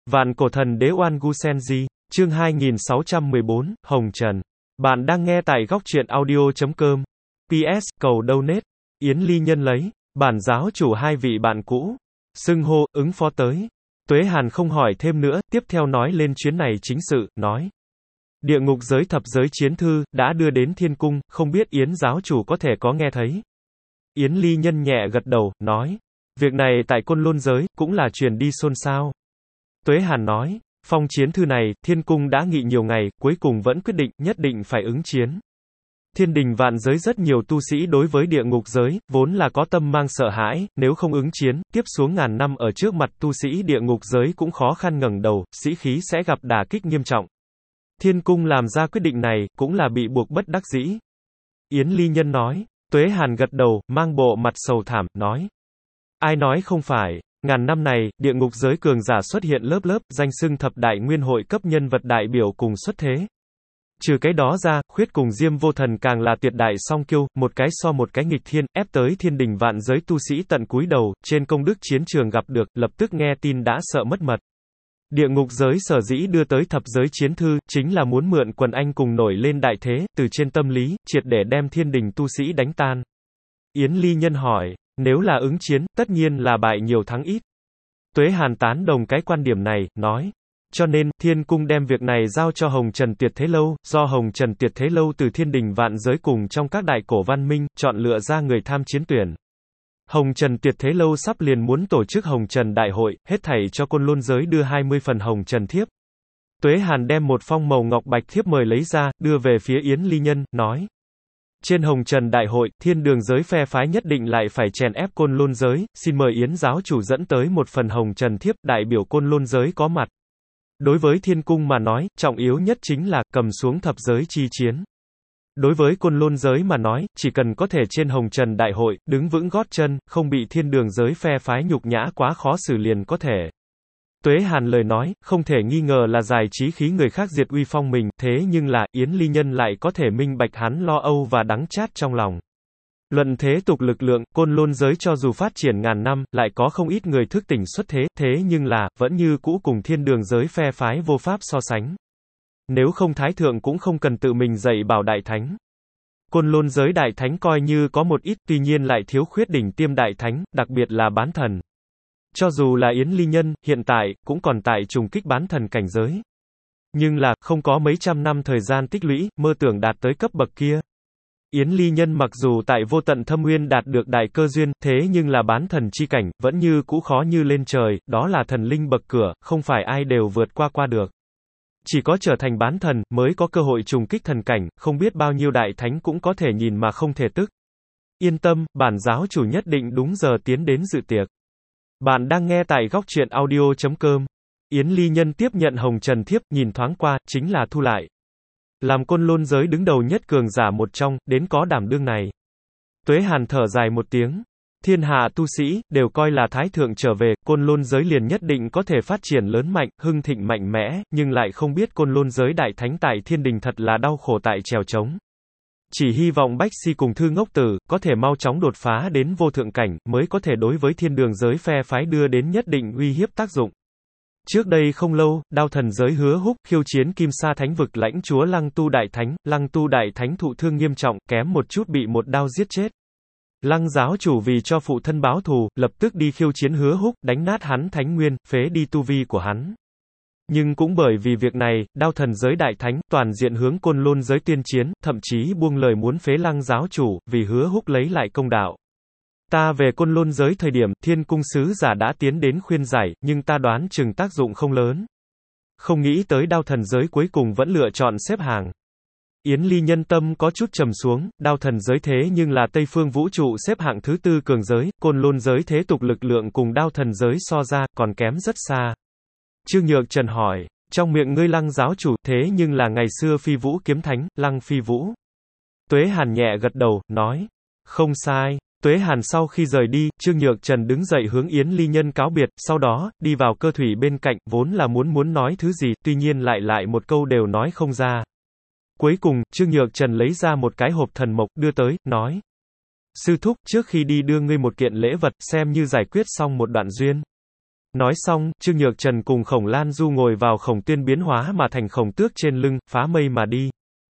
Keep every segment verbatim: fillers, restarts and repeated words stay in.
Vạn cổ thần đế Oan Gu Senji, chương hai nghìn sáu trăm mười bốn, Hồng Trần. Bạn đang nghe tại góc truyện audio chấm com. pê ét, cầu donate. Yến Ly Nhân lấy, bản giáo chủ hai vị bạn cũ. Xưng hô, ứng phó tới. Tuế Hàn không hỏi thêm nữa, tiếp theo nói lên chuyến này chính sự, nói. Địa ngục giới thập giới chiến thư, đã đưa đến thiên cung, không biết Yến giáo chủ có thể có nghe thấy. Yến Ly Nhân nhẹ gật đầu, nói. Việc này tại Côn Lôn giới, cũng là truyền đi xôn xao. Tuế Hàn nói, phong chiến thư này, thiên cung đã nghị nhiều ngày, cuối cùng vẫn quyết định, nhất định phải ứng chiến. Thiên đình vạn giới rất nhiều tu sĩ đối với địa ngục giới, vốn là có tâm mang sợ hãi, nếu không ứng chiến, tiếp xuống ngàn năm ở trước mặt tu sĩ địa ngục giới cũng khó khăn ngẩng đầu, sĩ khí sẽ gặp đả kích nghiêm trọng. Thiên cung làm ra quyết định này, cũng là bị buộc bất đắc dĩ. Yến Ly Nhân nói, Tuế Hàn gật đầu, mang bộ mặt sầu thảm, nói. Ai nói không phải. Ngàn năm này, địa ngục giới cường giả xuất hiện lớp lớp, danh xưng thập đại nguyên hội cấp nhân vật đại biểu cùng xuất thế. Trừ cái đó ra, Khuyết cùng Diêm Vô Thần càng là tuyệt đại song kiêu, một cái so một cái nghịch thiên, ép tới thiên đình vạn giới tu sĩ tận cúi đầu, trên công đức chiến trường gặp được, lập tức nghe tin đã sợ mất mật. Địa ngục giới sở dĩ đưa tới thập giới chiến thư, chính là muốn mượn quần anh cùng nổi lên đại thế, từ trên tâm lý, triệt để đem thiên đình tu sĩ đánh tan. Yến Ly Nhân hỏi. Nếu là ứng chiến, tất nhiên là bại nhiều thắng ít. Tuế Hàn tán đồng cái quan điểm này, nói. Cho nên, thiên cung đem việc này giao cho Hồng Trần Tuyệt Thế Lâu, do Hồng Trần Tuyệt Thế Lâu từ thiên đình vạn giới cùng trong các đại cổ văn minh, chọn lựa ra người tham chiến tuyển. Hồng Trần Tuyệt Thế Lâu sắp liền muốn tổ chức Hồng Trần Đại hội, hết thảy cho Côn Lôn giới đưa hai mươi phần Hồng Trần thiếp. Tuế Hàn đem một phong màu ngọc bạch thiếp mời lấy ra, đưa về phía Yến Ly Nhân, nói. Trên Hồng Trần Đại hội, thiên đường giới phe phái nhất định lại phải chèn ép Côn Lôn giới, xin mời Yến giáo chủ dẫn tới một phần Hồng Trần thiếp, đại biểu Côn Lôn giới có mặt. Đối với thiên cung mà nói, trọng yếu nhất chính là, cầm xuống thập giới chi chiến. Đối với Côn Lôn giới mà nói, chỉ cần có thể trên Hồng Trần Đại hội, đứng vững gót chân, không bị thiên đường giới phe phái nhục nhã quá khó xử liền có thể. Tuế Hàn lời nói, không thể nghi ngờ là giải trí khí người khác diệt uy phong mình, thế nhưng là, Yến Ly Nhân lại có thể minh bạch hắn lo âu và đắng chát trong lòng. Luận thế tục lực lượng, Côn Lôn giới cho dù phát triển ngàn năm, lại có không ít người thức tỉnh xuất thế, thế nhưng là, vẫn như cũ cùng thiên đường giới phe phái vô pháp so sánh. Nếu không thái thượng cũng không cần tự mình dạy bảo đại thánh. Côn Lôn giới đại thánh coi như có một ít, tuy nhiên lại thiếu khuyết đỉnh tiêm đại thánh, đặc biệt là bán thần. Cho dù là Yến Ly Nhân, hiện tại, cũng còn tại trùng kích bán thần cảnh giới. Nhưng là, không có mấy trăm năm thời gian tích lũy, mơ tưởng đạt tới cấp bậc kia. Yến Ly Nhân mặc dù tại vô tận thâm nguyên đạt được đại cơ duyên, thế nhưng là bán thần chi cảnh, vẫn như cũ khó như lên trời, đó là thần linh bậc cửa, không phải ai đều vượt qua qua được. Chỉ có trở thành bán thần, mới có cơ hội trùng kích thần cảnh, không biết bao nhiêu đại thánh cũng có thể nhìn mà không thể tức. Yên tâm, bản giáo chủ nhất định đúng giờ tiến đến dự tiệc. Bạn đang nghe tại góc truyện audio chấm com. Yến Ly Nhân tiếp nhận Hồng Trần thiếp, nhìn thoáng qua, chính là thu lại. Làm Côn Lôn giới đứng đầu nhất cường giả một trong, đến có đảm đương này. Tuế Hàn thở dài một tiếng. Thiên hạ tu sĩ, đều coi là thái thượng trở về, Côn Lôn giới liền nhất định có thể phát triển lớn mạnh, hưng thịnh mạnh mẽ, nhưng lại không biết Côn Lôn giới đại thánh tại thiên đình thật là đau khổ tại trèo trống. Chỉ hy vọng Bách Si cùng Thư Ngốc Tử, có thể mau chóng đột phá đến vô thượng cảnh, mới có thể đối với thiên đường giới phe phái đưa đến nhất định uy hiếp tác dụng. Trước đây không lâu, Đao Thần giới Hứa Húc, khiêu chiến Kim Sa Thánh vực lãnh chúa Lăng Tu Đại Thánh, Lăng Tu Đại Thánh thụ thương nghiêm trọng, kém một chút bị một đao giết chết. Lăng giáo chủ vì cho phụ thân báo thù, lập tức đi khiêu chiến Hứa Húc, đánh nát hắn thánh nguyên, phế đi tu vi của hắn. Nhưng cũng bởi vì việc này, Đao Thần giới đại thánh, toàn diện hướng Côn Lôn giới tuyên chiến, thậm chí buông lời muốn phế Lăng giáo chủ, vì Hứa Húc lấy lại công đạo. Ta về Côn Lôn giới thời điểm, thiên cung sứ giả đã tiến đến khuyên giải, nhưng ta đoán chừng tác dụng không lớn. Không nghĩ tới Đao Thần giới cuối cùng vẫn lựa chọn xếp hàng. Yến Ly Nhân tâm có chút trầm xuống, Đao Thần giới thế nhưng là Tây phương vũ trụ xếp hạng thứ tư cường giới, Côn Lôn giới thế tục lực lượng cùng Đao Thần giới so ra, còn kém rất xa. Trương Nhược Trần hỏi, trong miệng ngươi Lăng giáo chủ, thế nhưng là ngày xưa Phi Vũ kiếm thánh, Lăng Phi Vũ. Tuế Hàn nhẹ gật đầu, nói, không sai. Tuế Hàn sau khi rời đi, Trương Nhược Trần đứng dậy hướng Yến Ly Nhân cáo biệt, sau đó, đi vào Cơ Thủy bên cạnh, vốn là muốn muốn nói thứ gì, tuy nhiên lại lại một câu đều nói không ra. Cuối cùng, Trương Nhược Trần lấy ra một cái hộp thần mộc, đưa tới, nói. Sư thúc, trước khi đi đưa ngươi một kiện lễ vật, xem như giải quyết xong một đoạn duyên. Nói xong, Trương Nhược Trần cùng Khổng Lan Du ngồi vào Khổng Tuyên biến hóa mà thành khổng tước trên lưng, phá mây mà đi.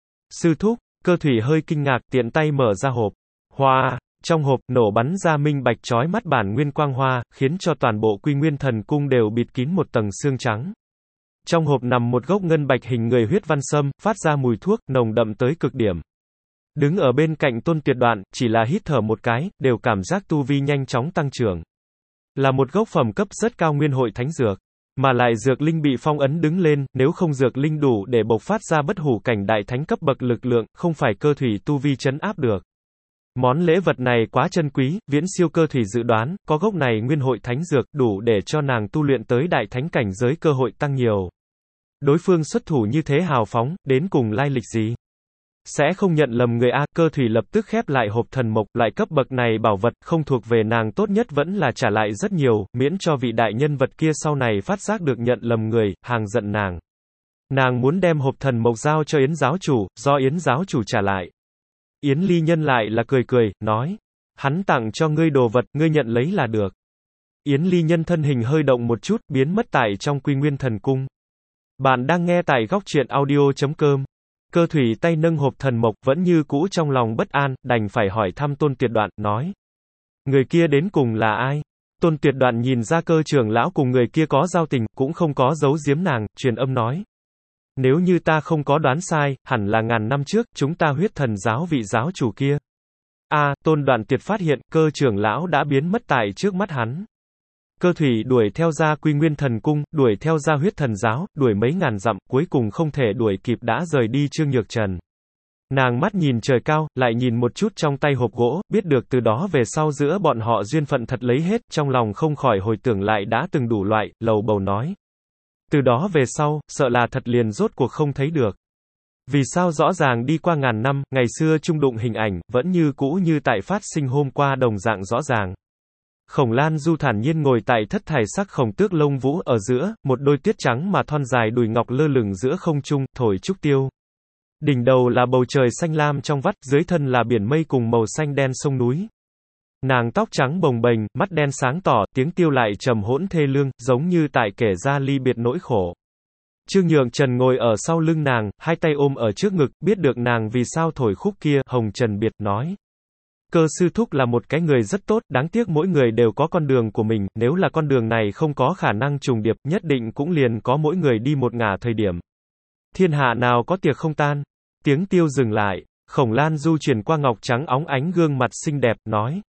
Sư thúc, Cơ Thủy hơi kinh ngạc, tiện tay mở ra hộp. Hoa, trong hộp, nổ bắn ra minh bạch chói mắt bản nguyên quang hoa, khiến cho toàn bộ Quy Nguyên Thần Cung đều bịt kín một tầng xương trắng. Trong hộp nằm một gốc ngân bạch hình người huyết văn sâm, phát ra mùi thuốc, nồng đậm tới cực điểm. Đứng ở bên cạnh Tôn Tuyệt Đoạn, chỉ là hít thở một cái, đều cảm giác tu vi nhanh chóng tăng trưởng. Là một gốc phẩm cấp rất cao nguyên hội thánh dược. Mà lại dược linh bị phong ấn đứng lên, nếu không dược linh đủ để bộc phát ra bất hủ cảnh đại thánh cấp bậc lực lượng, không phải Cơ Thủy tu vi trấn áp được. Món lễ vật này quá chân quý, viễn siêu Cơ Thủy dự đoán, có gốc này nguyên hội thánh dược, đủ để cho nàng tu luyện tới đại thánh cảnh giới cơ hội tăng nhiều. Đối phương xuất thủ như thế hào phóng, đến cùng lai lịch gì? Sẽ không nhận lầm người a. Cơ Thủy lập tức khép lại hộp thần mộc, loại cấp bậc này bảo vật, không thuộc về nàng tốt nhất vẫn là trả lại rất nhiều, miễn cho vị đại nhân vật kia sau này phát giác được nhận lầm người, hàng giận nàng. Nàng muốn đem hộp thần mộc giao cho Yến giáo chủ, do Yến giáo chủ trả lại. Yến Ly Nhân lại là cười cười, nói, hắn tặng cho ngươi đồ vật, ngươi nhận lấy là được. Yến Ly Nhân thân hình hơi động một chút, biến mất tại trong Quy Nguyên Thần Cung. Bạn đang nghe tại góc truyện audio chấm com. Cơ Thủy tay nâng hộp thần mộc, vẫn như cũ trong lòng bất an, đành phải hỏi thăm Tôn Tuyệt Đoạn, nói. Người kia đến cùng là ai? Tôn Tuyệt Đoạn nhìn ra Cơ trưởng lão cùng người kia có giao tình, cũng không có giấu giếm nàng, truyền âm nói. Nếu như ta không có đoán sai, hẳn là ngàn năm trước, chúng ta huyết thần giáo vị giáo chủ kia. A, à, Tôn Đoạn Tiệt phát hiện, Cơ trưởng lão đã biến mất tại trước mắt hắn. Cơ Thủy đuổi theo ra Quy Nguyên Thần Cung, đuổi theo ra huyết thần giáo, đuổi mấy ngàn dặm, cuối cùng không thể đuổi kịp đã rời đi Trương Nhược Trần. Nàng mắt nhìn trời cao, lại nhìn một chút trong tay hộp gỗ, biết được từ đó về sau giữa bọn họ duyên phận thật lấy hết, trong lòng không khỏi hồi tưởng lại đã từng đủ loại, lầu bầu nói. Từ đó về sau, sợ là thật liền rốt cuộc không thấy được. Vì sao rõ ràng đi qua ngàn năm, ngày xưa chung đụng hình ảnh, vẫn như cũ như tại phát sinh hôm qua đồng dạng rõ ràng. Khổng Lan Du thản nhiên ngồi tại thất thải sắc khổng tước lông vũ ở giữa, một đôi tuyết trắng mà thon dài đùi ngọc lơ lửng giữa không trung, thổi trúc tiêu. Đỉnh đầu là bầu trời xanh lam trong vắt, dưới thân là biển mây cùng màu xanh đen sông núi. Nàng tóc trắng bồng bềnh, mắt đen sáng tỏ, tiếng tiêu lại trầm hỗn thê lương, giống như tại kể ra ly biệt nỗi khổ. Trương Nhược Trần ngồi ở sau lưng nàng, hai tay ôm ở trước ngực, biết được nàng vì sao thổi khúc kia, Hồng Trần biệt nói. Cơ sư thúc là một cái người rất tốt, đáng tiếc mỗi người đều có con đường của mình, nếu là con đường này không có khả năng trùng điệp, nhất định cũng liền có mỗi người đi một ngả thời điểm. Thiên hạ nào có tiệc không tan. Tiếng tiêu dừng lại, Khổng Lan Du chuyển qua ngọc trắng óng ánh gương mặt xinh đẹp, nói.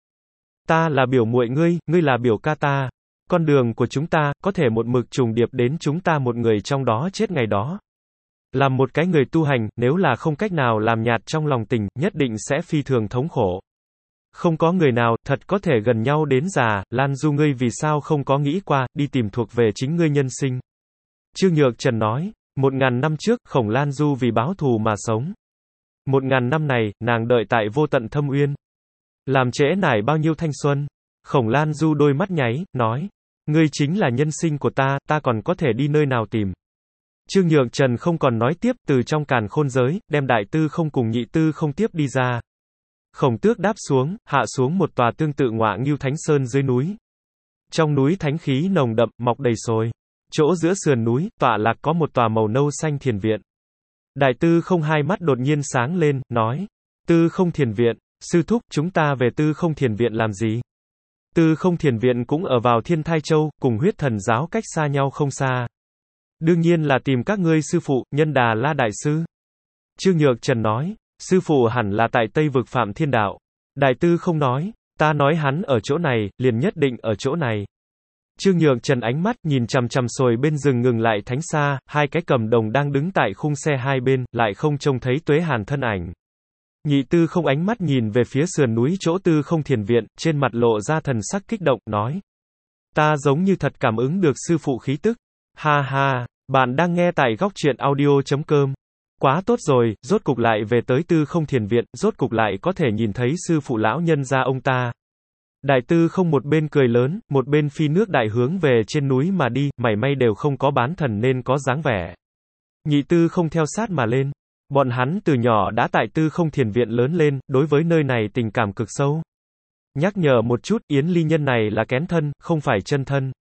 Ta là biểu muội ngươi, ngươi là biểu ca ta. Con đường của chúng ta, có thể một mực trùng điệp đến chúng ta một người trong đó chết ngày đó. Làm một cái người tu hành, nếu là không cách nào làm nhạt trong lòng tình, nhất định sẽ phi thường thống khổ. Không có người nào, thật có thể gần nhau đến già, Lan Du ngươi vì sao không có nghĩ qua, đi tìm thuộc về chính ngươi nhân sinh. Trương Nhược Trần nói, một ngàn năm trước, Khổng Lan Du vì báo thù mà sống. Một ngàn năm này, nàng đợi tại vô tận thâm uyên. Làm trễ nải bao nhiêu thanh xuân. Khổng Lan Du đôi mắt nháy, nói, ngươi chính là nhân sinh của ta, ta còn có thể đi nơi nào tìm. Trương Nhược Trần không còn nói tiếp, từ trong càn khôn giới, đem đại tư không cùng nhị tư không tiếp đi ra. Khổng Tước đáp xuống, hạ xuống một tòa tương tự Ngọa Ngưu Thánh Sơn dưới núi. Trong núi thánh khí nồng đậm, mọc đầy sồi. Chỗ giữa sườn núi, tọa lạc có một tòa màu nâu xanh thiền viện. Đại tư không hai mắt đột nhiên sáng lên, nói, tư không thiền viện, sư thúc, chúng ta về tư không thiền viện làm gì? Tư không thiền viện cũng ở vào Thiên Thai Châu, cùng huyết thần giáo cách xa nhau không xa. Đương nhiên là tìm các ngươi sư phụ, Nhân Đà La Đại Sư. Trương Nhược Trần nói, sư phụ hẳn là tại Tây vực Phạm Thiên Đạo. Đại tư không nói, ta nói hắn ở chỗ này, liền nhất định ở chỗ này. Trương Nhược Trần ánh mắt nhìn chằm chằm sồi bên rừng ngừng lại thánh xa, hai cái cầm đồng đang đứng tại khung xe hai bên, lại không trông thấy Tuế Hàn thân ảnh. Nhị tư không ánh mắt nhìn về phía sườn núi chỗ tư không thiền viện, trên mặt lộ ra thần sắc kích động, nói. Ta giống như thật cảm ứng được sư phụ khí tức. Ha ha, bạn đang nghe tại góc truyện audio chấm com. Quá tốt rồi, rốt cục lại về tới tư không thiền viện, rốt cục lại có thể nhìn thấy sư phụ lão nhân gia ông ta. Đại tư không một bên cười lớn, một bên phi nước đại hướng về trên núi mà đi, mảy may đều không có bán thần nên có dáng vẻ. Nhị tư không theo sát mà lên. Bọn hắn từ nhỏ đã tại tư không thiền viện lớn lên, đối với nơi này tình cảm cực sâu. Nhắc nhở một chút, Yến Ly Nhân này là kén thân, không phải chân thân.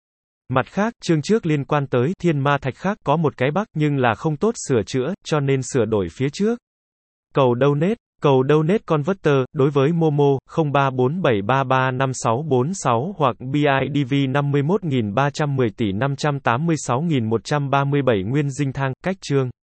Mặt khác, chương trước liên quan tới thiên ma thạch khác có một cái bug nhưng là không tốt sửa chữa, cho nên sửa đổi phía trước. Cầu donate, cầu donate converter, đối với Momo, không ba bốn bảy ba ba năm sáu bốn sáu hoặc bê i đê vê năm mươi mốt nghìn ba trăm mười tỷ năm trăm tám mươi sáu nghìn một trăm ba mươi bảy Nguyên Dinh Thang, cách chương.